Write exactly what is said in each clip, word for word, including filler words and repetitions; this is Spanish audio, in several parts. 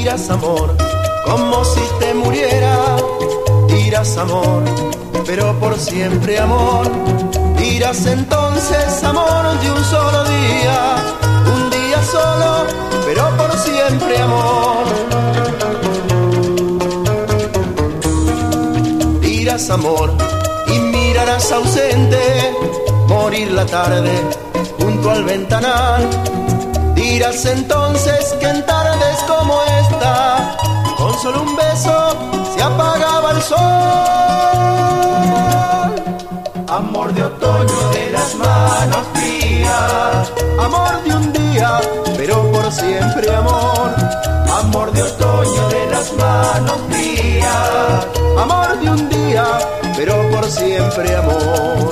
dirás amor, como si te muriera, dirás amor, pero por siempre amor, dirás entonces amor de un solo día, un día solo, pero por siempre amor. Dirás amor y mirarás ausente morir la tarde junto al ventanal. Dirás entonces que en tardes como esta, con solo un beso se apagaba el sol. Amor de otoño de las manos frías, amor de un día, pero por siempre amor. Amor de otoño de las manos frías, amor de un día, pero por siempre amor.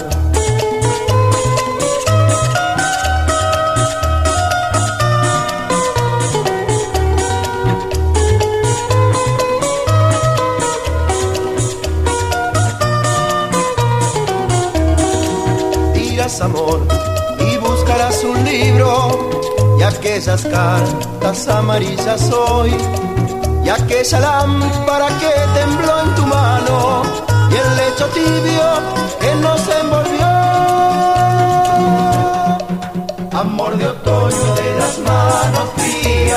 Amor, y buscarás un libro y aquellas cartas amarillas hoy, y aquella lámpara que tembló en tu mano, y el lecho tibio que nos envolvió. Amor de otoño de las manos frías,